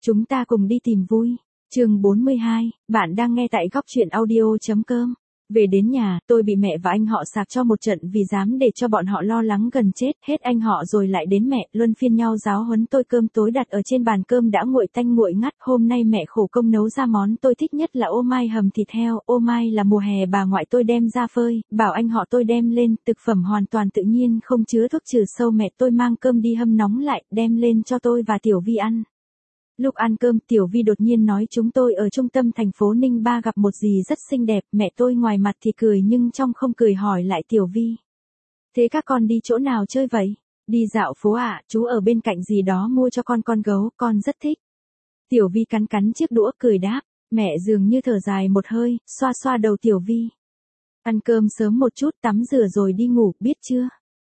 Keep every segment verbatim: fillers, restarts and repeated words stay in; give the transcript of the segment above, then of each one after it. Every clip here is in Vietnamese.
Chúng ta cùng đi tìm vui. Chương bốn mươi hai, bạn đang nghe tại góc truyện audio.com. Về đến nhà, tôi bị mẹ và anh họ sạc cho một trận vì dám để cho bọn họ lo lắng gần chết, hết anh họ rồi lại đến mẹ, luân phiên nhau giáo huấn tôi. Cơm tối đặt ở trên bàn cơm đã nguội tanh nguội ngắt, hôm nay mẹ khổ công nấu ra món tôi thích nhất là ô mai hầm thịt heo, ô mai là mùa hè bà ngoại tôi đem ra phơi, bảo anh họ tôi đem lên, thực phẩm hoàn toàn tự nhiên không chứa thuốc trừ sâu. Mẹ tôi mang cơm đi hâm nóng lại, đem lên cho tôi và Tiểu Vi ăn. Lúc ăn cơm Tiểu Vi đột nhiên nói chúng tôi ở trung tâm thành phố Ninh Ba gặp một dì rất xinh đẹp, mẹ tôi ngoài mặt thì cười nhưng trong không cười hỏi lại Tiểu Vi. Thế các con đi chỗ nào chơi vậy? Đi dạo phố ạ, à, chú ở bên cạnh dì đó mua cho con con gấu, con rất thích. Tiểu Vi cắn cắn chiếc đũa cười đáp, mẹ dường như thở dài một hơi, xoa xoa đầu Tiểu Vi. Ăn cơm sớm một chút, tắm rửa rồi đi ngủ, biết chưa?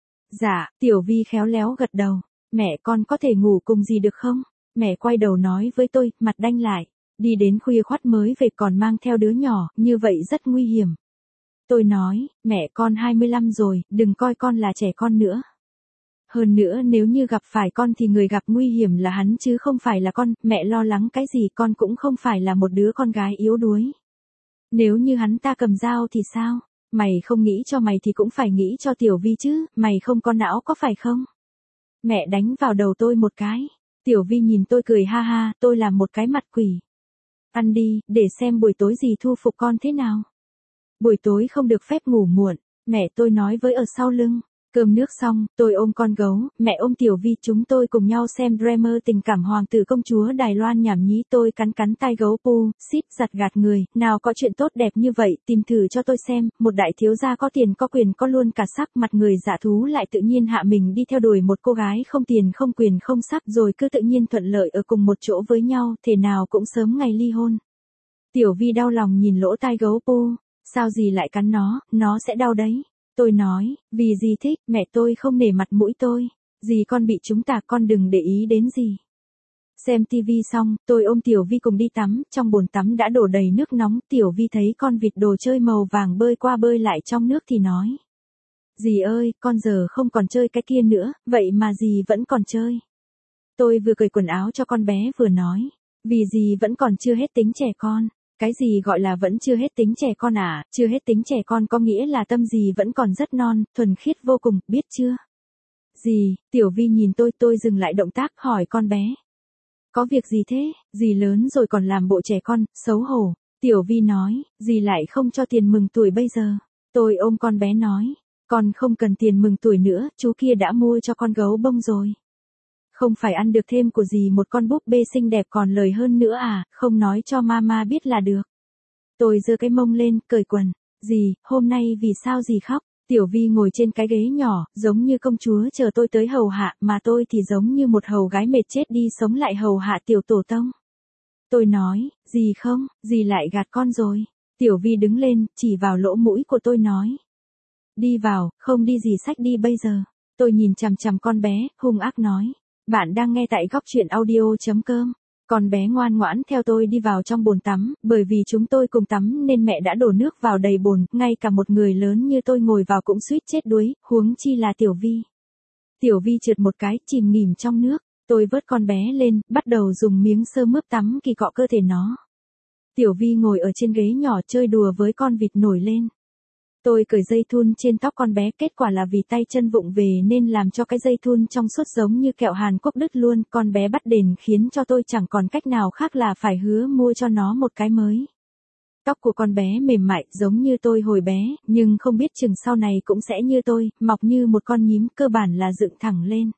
Dạ, Tiểu Vi khéo léo gật đầu, mẹ con có thể ngủ cùng dì được không? Mẹ quay đầu nói với tôi, mặt đanh lại, đi đến khuya khoắt mới về còn mang theo đứa nhỏ, như vậy rất nguy hiểm. Tôi nói, mẹ con hai mươi lăm rồi, đừng coi con là trẻ con nữa. Hơn nữa nếu như gặp phải con thì người gặp nguy hiểm là hắn chứ không phải là con, mẹ lo lắng cái gì, con cũng không phải là một đứa con gái yếu đuối. Nếu như hắn ta cầm dao thì sao? Mày không nghĩ cho mày thì cũng phải nghĩ cho Tiểu Vi chứ, mày không có não có phải không? Mẹ đánh vào đầu tôi một cái. Tiểu Vi nhìn tôi cười ha ha, tôi làm một cái mặt quỷ. Ăn đi, để xem buổi tối dì thu phục con thế nào. Buổi tối không được phép ngủ muộn, mẹ tôi nói với ở sau lưng. Cơm nước xong, tôi ôm con gấu, mẹ ôm Tiểu Vi, chúng tôi cùng nhau xem drama tình cảm hoàng tử công chúa Đài Loan nhảm nhí. Tôi cắn cắn tai gấu pu, xít giặt gạt người, nào có chuyện tốt đẹp như vậy, tìm thử cho tôi xem, một đại thiếu gia có tiền có quyền có luôn cả sắc, mặt người dạ thú lại tự nhiên hạ mình đi theo đuổi một cô gái không tiền không quyền không sắc rồi cứ tự nhiên thuận lợi ở cùng một chỗ với nhau, thể nào cũng sớm ngày ly hôn. Tiểu Vi đau lòng nhìn lỗ tai gấu pu, sao dì lại cắn nó, nó sẽ đau đấy. Tôi nói, vì dì thích, mẹ tôi không nể mặt mũi tôi. Dì con bị chúng ta, con đừng để ý đến dì. Xem tivi xong, tôi ôm Tiểu Vi cùng đi tắm, trong bồn tắm đã đổ đầy nước nóng. Tiểu Vi thấy con vịt đồ chơi màu vàng bơi qua bơi lại trong nước thì nói. Dì ơi, con giờ không còn chơi cái kia nữa, vậy mà dì vẫn còn chơi. Tôi vừa cởi quần áo cho con bé vừa nói, vì dì vẫn còn chưa hết tính trẻ con. Cái gì gọi là vẫn chưa hết tính trẻ con à, chưa hết tính trẻ con có nghĩa là tâm dì vẫn còn rất non, thuần khiết vô cùng, biết chưa? Dì, Tiểu Vi nhìn tôi, tôi dừng lại động tác hỏi con bé. Có việc gì thế, dì lớn rồi còn làm bộ trẻ con, xấu hổ. Tiểu Vi nói, dì lại không cho tiền mừng tuổi bây giờ. Tôi ôm con bé nói, con không cần tiền mừng tuổi nữa, chú kia đã mua cho con gấu bông rồi. Không phải ăn được thêm của dì một con búp bê xinh đẹp còn lời hơn nữa à, không nói cho mama biết là được. Tôi giơ cái mông lên, cởi quần. Dì, hôm nay vì sao dì khóc? Tiểu Vi ngồi trên cái ghế nhỏ, giống như công chúa chờ tôi tới hầu hạ, mà tôi thì giống như một hầu gái mệt chết đi sống lại hầu hạ tiểu tổ tông. Tôi nói, dì không, dì lại gạt con rồi. Tiểu Vi đứng lên, chỉ vào lỗ mũi của tôi nói. Đi vào, không đi dì xách đi bây giờ. Tôi nhìn chằm chằm con bé, hung ác nói. Bạn đang nghe tại góc truyện audio.com. Con bé ngoan ngoãn theo tôi đi vào trong bồn tắm, bởi vì chúng tôi cùng tắm nên mẹ đã đổ nước vào đầy bồn, ngay cả một người lớn như tôi ngồi vào cũng suýt chết đuối, huống chi là Tiểu Vi. Tiểu Vi trượt một cái, chìm nghỉm trong nước, tôi vớt con bé lên, bắt đầu dùng miếng sơ mướp tắm kỳ cọ cơ thể nó. Tiểu Vi ngồi ở trên ghế nhỏ chơi đùa với con vịt nổi lên. Tôi cởi dây thun trên tóc con bé, kết quả là vì tay chân vụng về nên làm cho cái dây thun trong suốt giống như kẹo Hàn Quốc đứt luôn, con bé bắt đền khiến cho tôi chẳng còn cách nào khác là phải hứa mua cho nó một cái mới. Tóc của con bé mềm mại giống như tôi hồi bé, nhưng không biết chừng sau này cũng sẽ như tôi, mọc như một con nhím, cơ bản là dựng thẳng lên.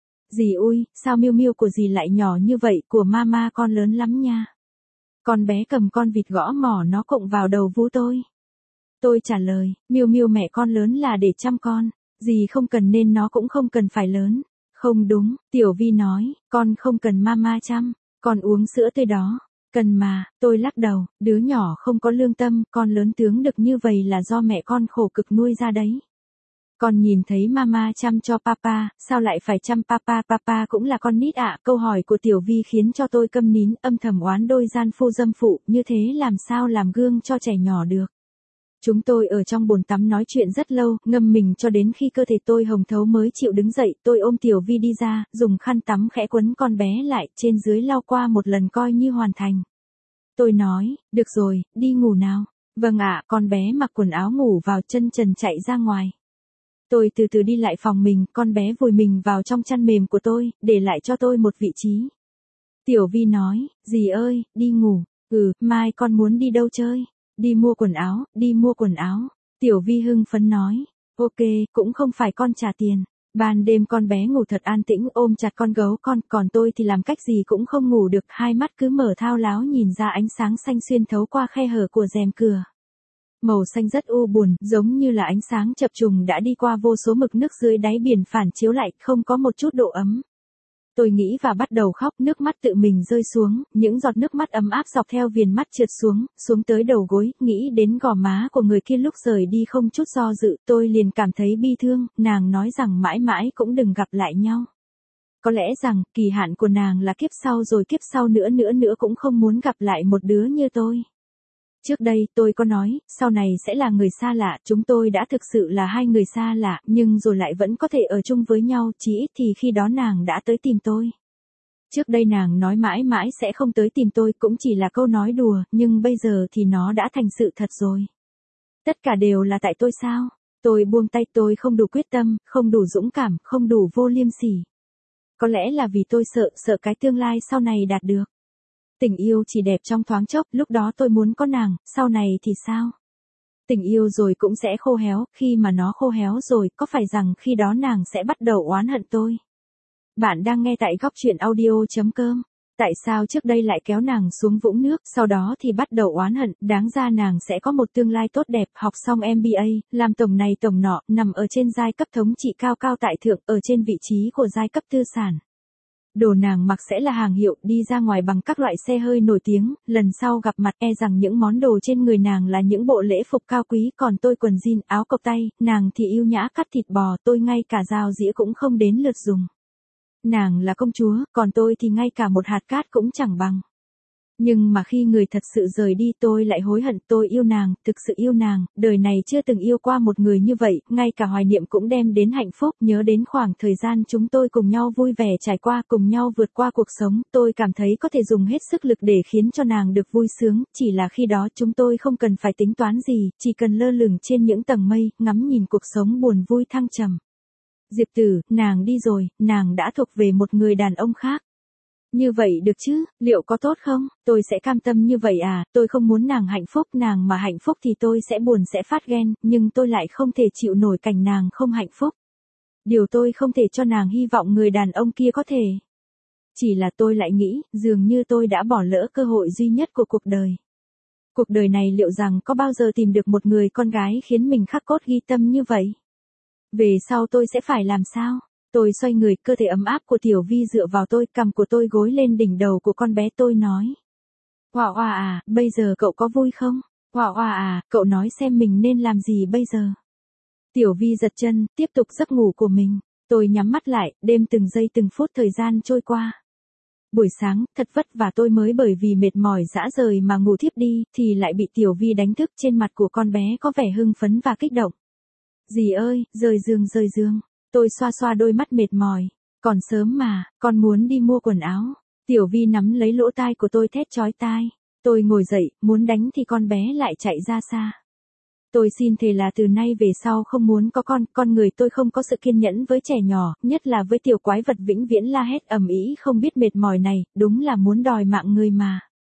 Dì ui, sao Miu Miu của dì lại nhỏ như vậy, của mama con lớn lắm nha. Con bé cầm con vịt gõ mỏ nó cộng vào đầu vú tôi. Tôi trả lời, Miu Miu mẹ con lớn là để chăm con, dì không cần nên nó cũng không cần phải lớn. Không đúng, Tiểu Vi nói, con không cần mama chăm, con uống sữa tươi đó. Cần mà, tôi lắc đầu, đứa nhỏ không có lương tâm, con lớn tướng được như vậy là do mẹ con khổ cực nuôi ra đấy. Con nhìn thấy mama chăm cho papa, sao lại phải chăm papa, papa cũng là con nít ạ. Câu hỏi của Tiểu Vi khiến cho tôi câm nín, âm thầm oán đôi gian phu dâm phụ, như thế làm sao làm gương cho trẻ nhỏ được. Chúng tôi ở trong bồn tắm nói chuyện rất lâu, ngâm mình cho đến khi cơ thể tôi hồng thấu mới chịu đứng dậy, tôi ôm Tiểu Vi đi ra, dùng khăn tắm khẽ quấn con bé lại, trên dưới lau qua một lần coi như hoàn thành. Tôi nói, được rồi, đi ngủ nào. Vâng ạ, con bé mặc quần áo ngủ vào, chân trần chạy ra ngoài. Tôi từ từ đi lại phòng mình, con bé vùi mình vào trong chăn mềm của tôi, để lại cho tôi một vị trí. Tiểu Vi nói, dì ơi, đi ngủ. Ừ, mai con muốn đi đâu chơi? Đi mua quần áo, đi mua quần áo. Tiểu Vi hưng phấn nói, ok, cũng không phải con trả tiền. Ban đêm con bé ngủ thật an tĩnh ôm chặt con gấu con, còn tôi thì làm cách gì cũng không ngủ được, hai mắt cứ mở thao láo nhìn ra ánh sáng xanh xuyên thấu qua khe hở của rèm cửa. Màu xanh rất u buồn, giống như là ánh sáng chập trùng đã đi qua vô số mực nước dưới đáy biển phản chiếu lại, không có một chút độ ấm. Tôi nghĩ và bắt đầu khóc, nước mắt tự mình rơi xuống, những giọt nước mắt ấm áp dọc theo viền mắt trượt xuống, xuống tới đầu gối, nghĩ đến gò má của người kia lúc rời đi không chút do dự, tôi liền cảm thấy bi thương, nàng nói rằng mãi mãi cũng đừng gặp lại nhau. Có lẽ rằng, kỳ hạn của nàng là kiếp sau rồi kiếp sau nữa nữa nữa cũng không muốn gặp lại một đứa như tôi. Trước đây, tôi có nói, sau này sẽ là người xa lạ, chúng tôi đã thực sự là hai người xa lạ, nhưng rồi lại vẫn có thể ở chung với nhau, chỉ ít thì khi đó nàng đã tới tìm tôi. Trước đây nàng nói mãi mãi sẽ không tới tìm tôi, cũng chỉ là câu nói đùa, nhưng bây giờ thì nó đã thành sự thật rồi. Tất cả đều là tại tôi sao? Tôi buông tay, tôi không đủ quyết tâm, không đủ dũng cảm, không đủ vô liêm sỉ. Có lẽ là vì tôi sợ, sợ cái tương lai sau này đạt được. Tình yêu chỉ đẹp trong thoáng chốc, lúc đó tôi muốn có nàng, sau này thì sao? Tình yêu rồi cũng sẽ khô héo, khi mà nó khô héo rồi, có phải rằng khi đó nàng sẽ bắt đầu oán hận tôi? Bạn đang nghe tại góc truyện audio chấm com. Tại sao trước đây lại kéo nàng xuống vũng nước, sau đó thì bắt đầu oán hận, đáng ra nàng sẽ có một tương lai tốt đẹp, học xong em bê a, làm tổng này tổng nọ, nằm ở trên giai cấp thống trị cao cao tại thượng, ở trên vị trí của giai cấp tư sản. Đồ nàng mặc sẽ là hàng hiệu, đi ra ngoài bằng các loại xe hơi nổi tiếng, lần sau gặp mặt e rằng những món đồ trên người nàng là những bộ lễ phục cao quý, còn tôi quần jean, áo cộc tay, nàng thì yêu nhã cắt thịt bò, tôi ngay cả dao dĩa cũng không đến lượt dùng. Nàng là công chúa, còn tôi thì ngay cả một hạt cát cũng chẳng bằng. Nhưng mà khi người thật sự rời đi tôi lại hối hận, tôi yêu nàng, thực sự yêu nàng, đời này chưa từng yêu qua một người như vậy, ngay cả hoài niệm cũng đem đến hạnh phúc, nhớ đến khoảng thời gian chúng tôi cùng nhau vui vẻ trải qua, cùng nhau vượt qua cuộc sống, tôi cảm thấy có thể dùng hết sức lực để khiến cho nàng được vui sướng, chỉ là khi đó chúng tôi không cần phải tính toán gì, chỉ cần lơ lửng trên những tầng mây, ngắm nhìn cuộc sống buồn vui thăng trầm. Diệp Tử, nàng đi rồi, nàng đã thuộc về một người đàn ông khác. Như vậy được chứ, liệu có tốt không? Tôi sẽ cam tâm như vậy à, tôi không muốn nàng hạnh phúc, nàng mà hạnh phúc thì tôi sẽ buồn sẽ phát ghen, nhưng tôi lại không thể chịu nổi cảnh nàng không hạnh phúc. Điều tôi không thể cho nàng hy vọng người đàn ông kia có thể. Chỉ là tôi lại nghĩ, dường như tôi đã bỏ lỡ cơ hội duy nhất của cuộc đời. Cuộc đời này liệu rằng có bao giờ tìm được một người con gái khiến mình khắc cốt ghi tâm như vậy? Về sau tôi sẽ phải làm sao? Tôi xoay người, cơ thể ấm áp của Tiểu Vi dựa vào tôi, cằm của tôi gối lên đỉnh đầu của con bé, tôi nói. Hoa hoa à, bây giờ cậu có vui không? Hoa hoa à, cậu nói xem mình nên làm gì bây giờ? Tiểu Vi giật chân, tiếp tục giấc ngủ của mình. Tôi nhắm mắt lại, đêm từng giây từng phút thời gian trôi qua. Buổi sáng, thật vất vả tôi mới bởi vì mệt mỏi dã rời mà ngủ thiếp đi, thì lại bị Tiểu Vi đánh thức, trên mặt của con bé có vẻ hưng phấn và kích động. Dì ơi, rời giường rời giường. Tôi xoa xoa đôi mắt mệt mỏi. Còn sớm mà, con muốn đi mua quần áo. Tiểu Vi nắm lấy lỗ tai của tôi thét chói tai. Tôi ngồi dậy, muốn đánh thì con bé lại chạy ra xa. Tôi xin thề là từ nay về sau không muốn có con, con người tôi không có sự kiên nhẫn với trẻ nhỏ, nhất là với tiểu quái vật vĩnh viễn la hét ầm ĩ không biết mệt mỏi này, đúng là muốn đòi mạng người mà.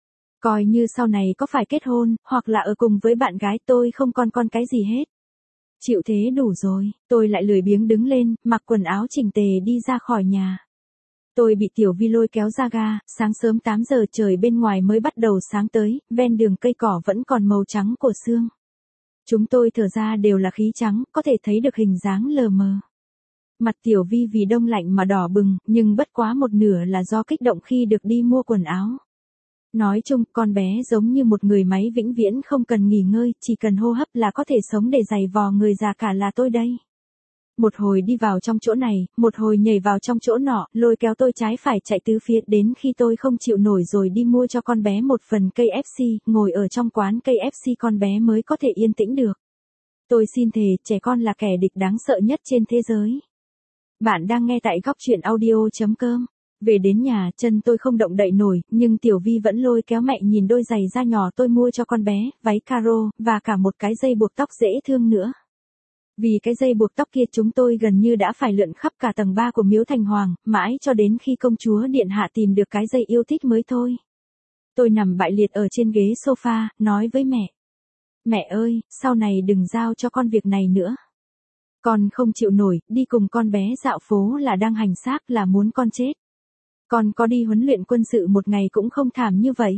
Coi như sau này có phải kết hôn, hoặc là ở cùng với bạn gái tôi không còn con cái gì hết. Chịu thế đủ rồi, tôi lại lười biếng đứng lên, mặc quần áo chỉnh tề đi ra khỏi nhà. Tôi bị Tiểu Vi lôi kéo ra ga, sáng sớm tám giờ trời bên ngoài mới bắt đầu sáng tới, ven đường cây cỏ vẫn còn màu trắng của sương. Chúng tôi thở ra đều là khí trắng, có thể thấy được hình dáng lờ mờ. Mặt Tiểu Vi vì đông lạnh mà đỏ bừng, nhưng bất quá một nửa là do kích động khi được đi mua quần áo. Nói chung, con bé giống như một người máy vĩnh viễn không cần nghỉ ngơi, chỉ cần hô hấp là có thể sống để giày vò người già cả là tôi đây. Một hồi đi vào trong chỗ này, một hồi nhảy vào trong chỗ nọ, lôi kéo tôi trái phải chạy tứ phía đến khi tôi không chịu nổi rồi đi mua cho con bé một phần ca ép xê, ngồi ở trong quán ca ép xê con bé mới có thể yên tĩnh được. Tôi xin thề, trẻ con là kẻ địch đáng sợ nhất trên thế giới. Bạn đang nghe tại góc truyện audio.com. Về đến nhà, chân tôi không động đậy nổi, nhưng Tiểu Vi vẫn lôi kéo mẹ nhìn đôi giày da nhỏ tôi mua cho con bé, váy caro, và cả một cái dây buộc tóc dễ thương nữa. Vì cái dây buộc tóc kia chúng tôi gần như đã phải lượn khắp cả tầng ba của Miếu Thành Hoàng, mãi cho đến khi công chúa điện hạ tìm được cái dây yêu thích mới thôi. Tôi nằm bại liệt ở trên ghế sofa, nói với mẹ. Mẹ ơi, sau này đừng giao cho con việc này nữa. Con không chịu nổi, đi cùng con bé dạo phố là đang hành xác, là muốn con chết. Con có đi huấn luyện quân sự một ngày cũng không thảm như vậy.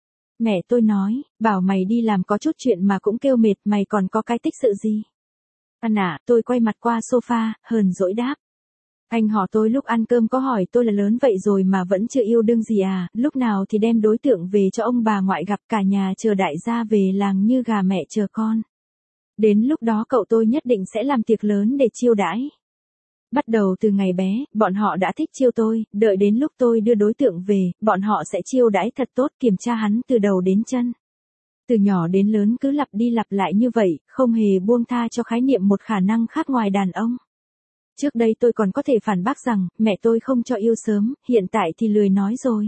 Mẹ tôi nói, bảo mày đi làm có chút chuyện mà cũng kêu mệt, mày còn có cái tích sự gì? Anh à, tôi quay mặt qua sofa, hờn dỗi đáp. Anh họ tôi lúc ăn cơm có hỏi tôi là lớn vậy rồi mà vẫn chưa yêu đương gì à, lúc nào thì đem đối tượng về cho ông bà ngoại gặp, cả nhà chờ đại gia về làng như gà mẹ chờ con. Đến lúc đó cậu tôi nhất định sẽ làm tiệc lớn để chiêu đãi. Bắt đầu từ ngày bé, bọn họ đã thích chiêu tôi, đợi đến lúc tôi đưa đối tượng về, bọn họ sẽ chiêu đãi thật tốt, kiểm tra hắn từ đầu đến chân. Từ nhỏ đến lớn cứ lặp đi lặp lại như vậy, không hề buông tha cho khái niệm một khả năng khác ngoài đàn ông. Trước đây tôi còn có thể phản bác rằng, mẹ tôi không cho yêu sớm, hiện tại thì lười nói rồi.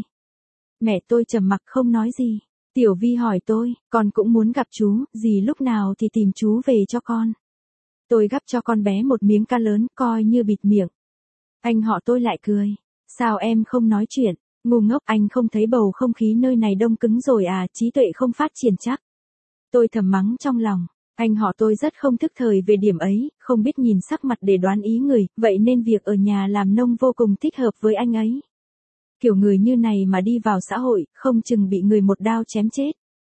Mẹ tôi trầm mặc không nói gì. Tiểu Vi hỏi tôi, con cũng muốn gặp chú, dì lúc nào thì tìm chú về cho con. Tôi gắp cho con bé một miếng cá lớn, coi như bịt miệng. Anh họ tôi lại cười. Sao em không nói chuyện? Ngu ngốc, anh không thấy bầu không khí nơi này đông cứng rồi à, trí tuệ không phát triển chắc. Tôi thầm mắng trong lòng. Anh họ tôi rất không thức thời về điểm ấy, không biết nhìn sắc mặt để đoán ý người, vậy nên việc ở nhà làm nông vô cùng thích hợp với anh ấy. Kiểu người như này mà đi vào xã hội, không chừng bị người một đao chém chết.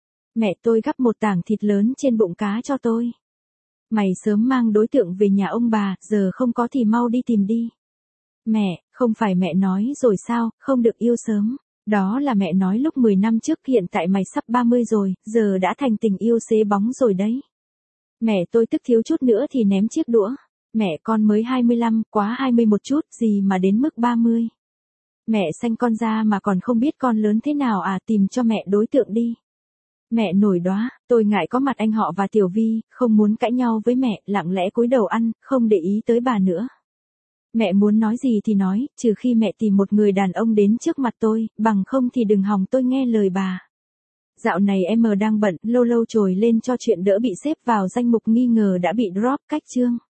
Mẹ tôi gắp một tảng thịt lớn trên bụng cá cho tôi. Mày sớm mang đối tượng về nhà ông bà, giờ không có thì mau đi tìm đi. Mẹ, không phải mẹ nói rồi sao, không được yêu sớm. Đó là mẹ nói lúc mười năm trước, hiện tại mày sắp ba mươi rồi, giờ đã thành tình yêu xế bóng rồi đấy. Mẹ tôi tức thiếu chút nữa thì ném chiếc đũa. Mẹ con mới hai mươi lăm, quá hai mươi một chút, gì mà đến mức ba mươi. Mẹ sanh con ra mà còn không biết con lớn thế nào à, tìm cho mẹ đối tượng đi. Mẹ nổi đoá, tôi ngại có mặt anh họ và Tiểu Vi, không muốn cãi nhau với mẹ, lặng lẽ cúi đầu ăn, không để ý tới bà nữa. Mẹ muốn nói gì thì nói, trừ khi mẹ tìm một người đàn ông đến trước mặt tôi, bằng không thì đừng hòng tôi nghe lời bà. Dạo này em đang bận, lâu lâu trồi lên cho chuyện đỡ bị xếp vào danh mục nghi ngờ đã bị drop cách chương.